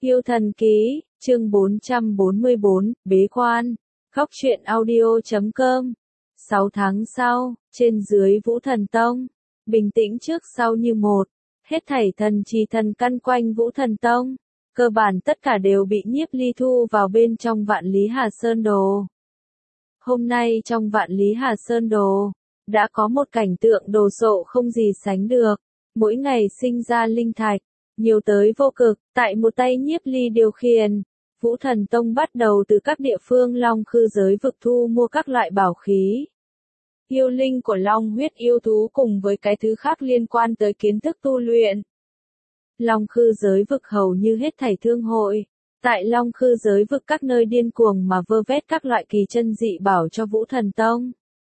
Yêu thần ký, chương 444, bế quan. Khóc chuyện audio.com. 6 tháng sau, trên dưới Vũ Thần Tông, bình tĩnh trước sau như một, hết thảy thần trì thần căn quanh Vũ Thần Tông, cơ bản tất cả đều bị Nhiếp Ly thu vào bên trong Vạn Lý Hà Sơn Đồ. Hôm nay trong Vạn Lý Hà Sơn Đồ, đã có một cảnh tượng đồ sộ không gì sánh được, mỗi ngày sinh ra linh thạch, nhiều tới vô cực, tại một tay Nhiếp Ly điều khiển. Vũ Thần Tông bắt đầu từ các địa phương Long Khư giới vực thu mua các loại bảo khí, yêu linh của Long huyết yêu thú cùng với cái thứ khác liên quan tới kiến thức tu luyện. Long Khư giới vực hầu như hết thảy thương hội, tại Long Khư giới vực các nơi điên cuồng mà vơ vét các loại kỳ chân dị bảo cho Vũ Thần Tông.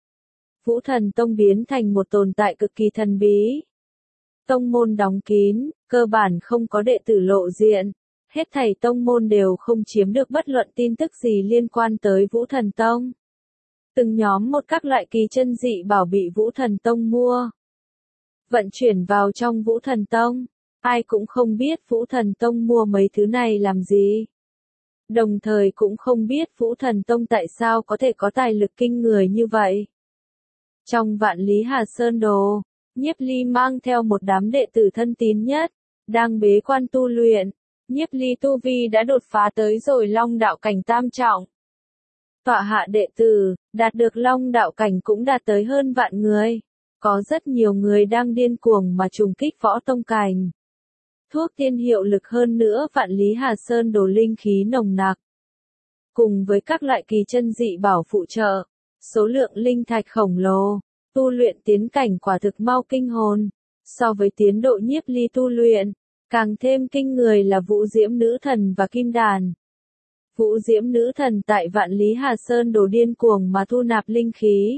Vũ Thần Tông biến thành một tồn tại cực kỳ thần bí. Tông môn đóng kín, cơ bản không có đệ tử lộ diện. Hết thảy tông môn đều không chiếm được bất luận tin tức gì liên quan tới Vũ Thần Tông. Từng nhóm một các loại kỳ chân dị bảo bị Vũ Thần Tông mua, vận chuyển vào trong Vũ Thần Tông. Ai cũng không biết Vũ Thần Tông mua mấy thứ này làm gì. Đồng thời cũng không biết Vũ Thần Tông tại sao có thể có tài lực kinh người như vậy. Trong Vạn Lý Hà Sơn Đồ, Nhiếp Ly mang theo một đám đệ tử thân tín nhất, đang bế quan tu luyện. Nhiếp Ly tu vi đã đột phá tới rồi Long đạo cảnh tam trọng. Tọa hạ đệ tử, đạt được Long đạo cảnh cũng đạt tới hơn vạn người. Có rất nhiều người đang điên cuồng mà trùng kích võ tông cảnh. Thuốc tiên hiệu lực hơn nữa Vạn Lý Hà Sơn Đồ linh khí nồng nặc. Cùng với các loại kỳ chân dị bảo phụ trợ, số lượng linh thạch khổng lồ, tu luyện tiến cảnh quả thực mau kinh hồn. So với tiến độ Nhiếp Ly tu luyện, càng thêm kinh người là Vũ Diễm Nữ Thần và Kim Đàn. Vũ Diễm Nữ Thần tại Vạn Lý Hà Sơn Đồ điên cuồng mà thu nạp linh khí.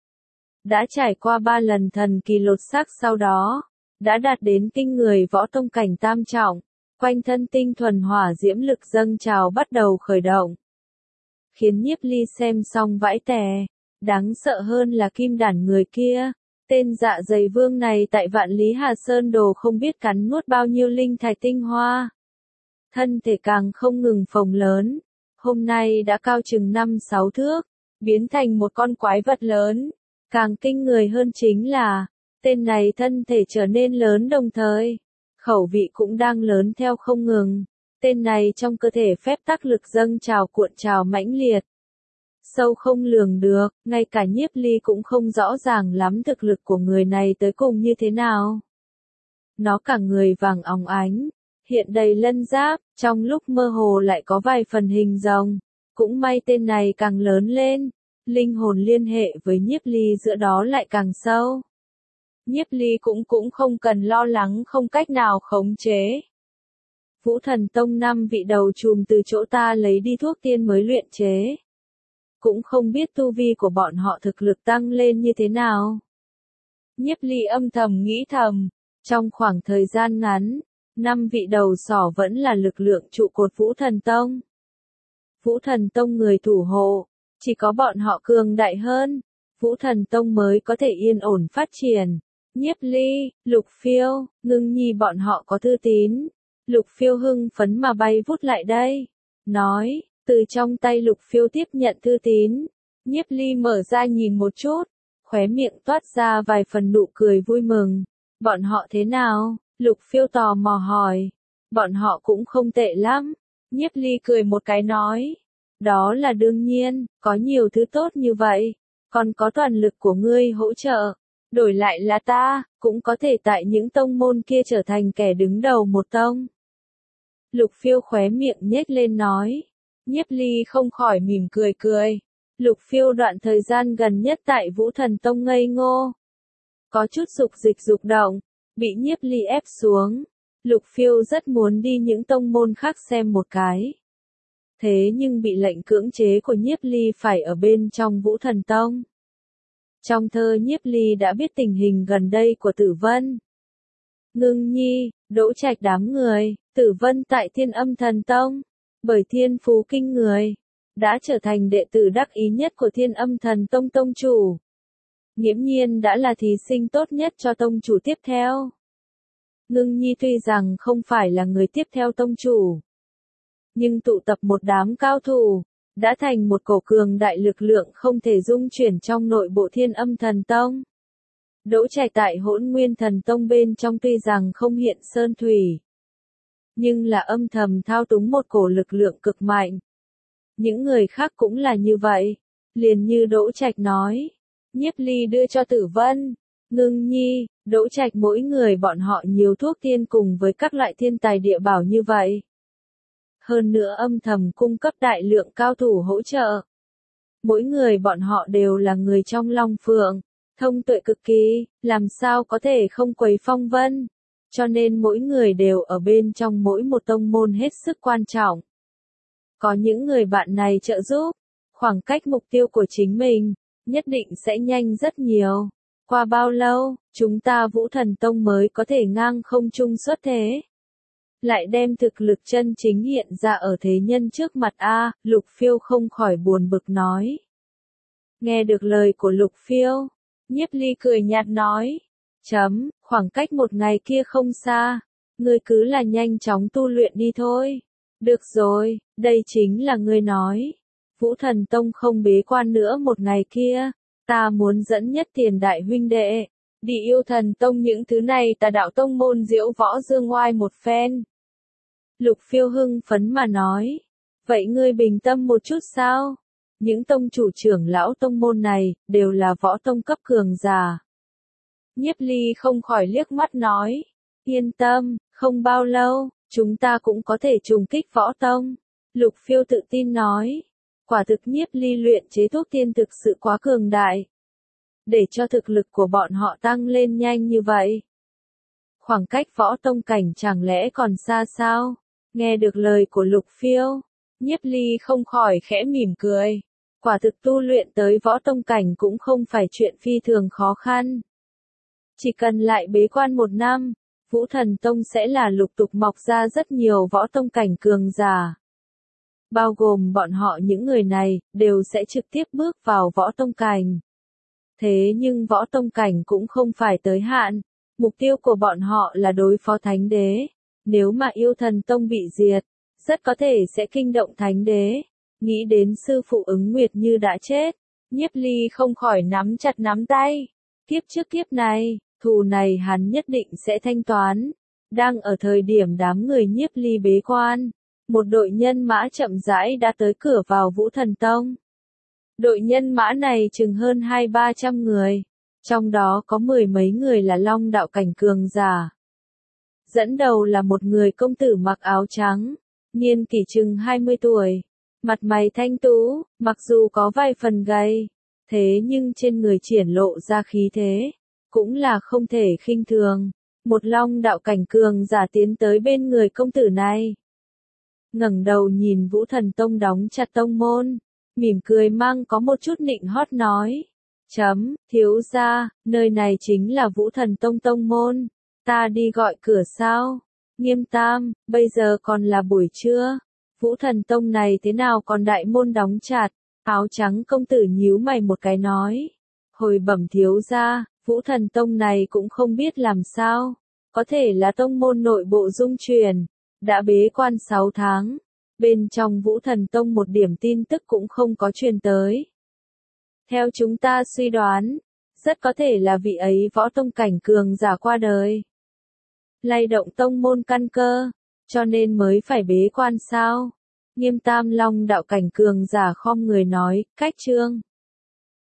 Đã trải qua 3 lần thần kỳ lột xác sau đó, đã đạt đến kinh người võ tông cảnh tam trọng, quanh thân tinh thuần hỏa diễm lực dâng trào bắt đầu khởi động. Khiến Nhiếp Ly xem xong vãi tè, đáng sợ hơn là Kim Đàn người kia. Tên dạ dày vương này tại Vạn Lý Hà Sơn Đồ không biết cắn nuốt bao nhiêu linh thạch tinh hoa. Thân thể càng không ngừng phồng lớn, hôm nay đã cao chừng 5-6 thước, biến thành một con quái vật lớn. Càng kinh người hơn chính là, tên này thân thể trở nên lớn đồng thời, khẩu vị cũng đang lớn theo không ngừng. Tên này trong cơ thể phép tắc lực dâng trào cuộn trào mãnh liệt. Sâu không lường được, ngay cả Nhiếp Ly cũng không rõ ràng lắm thực lực của người này tới cùng như thế nào. Nó cả người vàng óng ánh, hiện đầy lân giáp, trong lúc mơ hồ lại có vài phần hình rồng. Cũng may tên này càng lớn lên, linh hồn liên hệ với Nhiếp Ly giữa đó lại càng sâu. Nhiếp Ly cũng không cần lo lắng không cách nào khống chế. Vũ Thần Tông 5 vị đầu trùm từ chỗ ta lấy đi thuốc tiên mới luyện chế. Cũng không biết tu vi của bọn họ thực lực tăng lên như thế nào. Nhiếp Ly âm thầm nghĩ thầm, trong khoảng thời gian ngắn, 5 vị đầu sỏ vẫn là lực lượng trụ cột Vũ Thần Tông. Vũ Thần Tông người thủ hộ, chỉ có bọn họ cường đại hơn, Vũ Thần Tông mới có thể yên ổn phát triển. Nhiếp Ly, Lục Phiêu, Ngưng Nhi bọn họ có thư tín. Lục Phiêu hưng phấn mà bay vút lại đây, nói. Từ trong tay Lục Phiêu tiếp nhận thư tín, Nhiếp Ly mở ra nhìn một chút, khóe miệng toát ra vài phần nụ cười vui mừng. Bọn họ thế nào? Lục Phiêu tò mò hỏi. Bọn họ cũng không tệ lắm. Nhiếp Ly cười một cái nói. Đó là đương nhiên, có nhiều thứ tốt như vậy, còn có toàn lực của ngươi hỗ trợ. Đổi lại là ta, cũng có thể tại những tông môn kia trở thành kẻ đứng đầu một tông. Lục Phiêu khóe miệng nhếch lên nói. Nhiếp Ly không khỏi mỉm cười cười. Lục Phiêu đoạn thời gian gần nhất tại Vũ Thần Tông ngây ngô, có chút dục dịch dục động, bị Nhiếp Ly ép xuống. Lục Phiêu rất muốn đi những tông môn khác xem một cái. Thế nhưng bị lệnh cưỡng chế của Nhiếp Ly phải ở bên trong Vũ Thần Tông. Trong thơ Nhiếp Ly đã biết tình hình gần đây của Tử Vân, Ngưng Nhi, Đỗ Trạch đám người. Tử Vân tại Thiên Âm Thần Tông, bởi thiên phú kinh người, đã trở thành đệ tử đắc ý nhất của Thiên Âm Thần Tông tông chủ. Nghiễm nhiên đã là thí sinh tốt nhất cho tông chủ tiếp theo. Ngưng Nhi tuy rằng không phải là người tiếp theo tông chủ, nhưng tụ tập một đám cao thủ, đã thành một cổ cường đại lực lượng không thể dung chuyển trong nội bộ Thiên Âm Thần Tông. Đỗ Trạch tại Hỗn Nguyên Thần Tông bên trong tuy rằng không hiện sơn thủy, nhưng là âm thầm thao túng một cổ lực lượng cực mạnh. Những người khác cũng là như vậy, liền như Đỗ Trạch nói, Nhiếp Ly đưa cho Tử Vân, Ngưng Nhi, Đỗ Trạch mỗi người bọn họ nhiều thuốc tiên cùng với các loại thiên tài địa bảo như vậy. Hơn nữa âm thầm cung cấp đại lượng cao thủ hỗ trợ. Mỗi người bọn họ đều là người trong Long Phượng, thông tuệ cực kỳ, làm sao có thể không quấy phong vân. Cho nên mỗi người đều ở bên trong mỗi một tông môn hết sức quan trọng. Có những người bạn này trợ giúp, khoảng cách mục tiêu của chính mình, nhất định sẽ nhanh rất nhiều. Qua bao lâu, chúng ta Vũ Thần Tông mới có thể ngang không trung xuất thế? Lại đem thực lực chân chính hiện ra ở thế nhân trước mặt a, Lục Phiêu không khỏi buồn bực nói. Nghe được lời của Lục Phiêu, Nhiếp Ly cười nhạt nói, khoảng cách một ngày kia không xa, ngươi cứ là nhanh chóng tu luyện đi thôi. Được rồi, đây chính là ngươi nói. Vũ Thần Tông không bế quan nữa một ngày kia, ta muốn dẫn nhất Tiền đại huynh đệ, đi Yêu Thần Tông những thứ này tà đạo tông môn diễu võ dương ngoai một phen. Lục Phiêu hưng phấn mà nói, vậy ngươi bình tâm một chút sao? Những tông chủ trưởng lão tông môn này, đều là võ tông cấp cường giả. Nhiếp Ly không khỏi liếc mắt nói, yên tâm, không bao lâu, chúng ta cũng có thể trùng kích võ tông. Lục Phiêu tự tin nói, quả thực Nhiếp Ly luyện chế thuốc tiên thực sự quá cường đại. Để cho thực lực của bọn họ tăng lên nhanh như vậy. Khoảng cách võ tông cảnh chẳng lẽ còn xa sao? Nghe được lời của Lục Phiêu, Nhiếp Ly không khỏi khẽ mỉm cười. Quả thực tu luyện tới võ tông cảnh cũng không phải chuyện phi thường khó khăn. Chỉ cần lại bế quan một năm, Vũ Thần Tông sẽ là lục tục mọc ra rất nhiều võ tông cảnh cường giả. Bao gồm bọn họ những người này, đều sẽ trực tiếp bước vào võ tông cảnh. Thế nhưng võ tông cảnh cũng không phải tới hạn, mục tiêu của bọn họ là đối phó Thánh Đế. Nếu mà Yêu Thần Tông bị diệt, rất có thể sẽ kinh động Thánh Đế. Nghĩ đến sư phụ Ứng Nguyệt Như đã chết, Nhiếp Ly không khỏi nắm chặt nắm tay. Kiếp trước kiếp này, thù này hắn nhất định sẽ thanh toán. Đang ở thời điểm đám người Nhiếp Ly bế quan, một đội nhân mã chậm rãi đã tới cửa vào Vũ Thần Tông. Đội nhân mã này chừng hơn 200-300 người, trong đó có 10 mấy người là Long đạo cảnh cường giả. Dẫn đầu là một người công tử mặc áo trắng, niên kỷ chừng 20 tuổi, mặt mày thanh tú, mặc dù có vài phần gầy, thế nhưng trên người triển lộ ra khí thế, cũng là không thể khinh thường. Một Long đạo cảnh cường giả tiến tới bên người công tử này. Ngẩng đầu nhìn Vũ Thần Tông đóng chặt tông môn, mỉm cười mang có một chút nịnh hót nói. Thiếu gia, nơi này chính là Vũ Thần Tông tông môn, ta đi gọi cửa sao? Nghiêm Tam, bây giờ còn là buổi trưa, Vũ Thần Tông này thế nào còn đại môn đóng chặt? Áo trắng công tử nhíu mày một cái nói. Hồi bẩm thiếu gia, Vũ Thần Tông này cũng không biết làm sao, có thể là tông môn nội bộ dung truyền, đã bế quan 6 tháng, bên trong Vũ Thần Tông một điểm tin tức cũng không có truyền tới. Theo chúng ta suy đoán, rất có thể là vị ấy võ tông cảnh cường giả qua đời. Lay động tông môn căn cơ, cho nên mới phải bế quan sao? Nghiêm Tam Long đạo cảnh cường giả khom người nói, cách trương.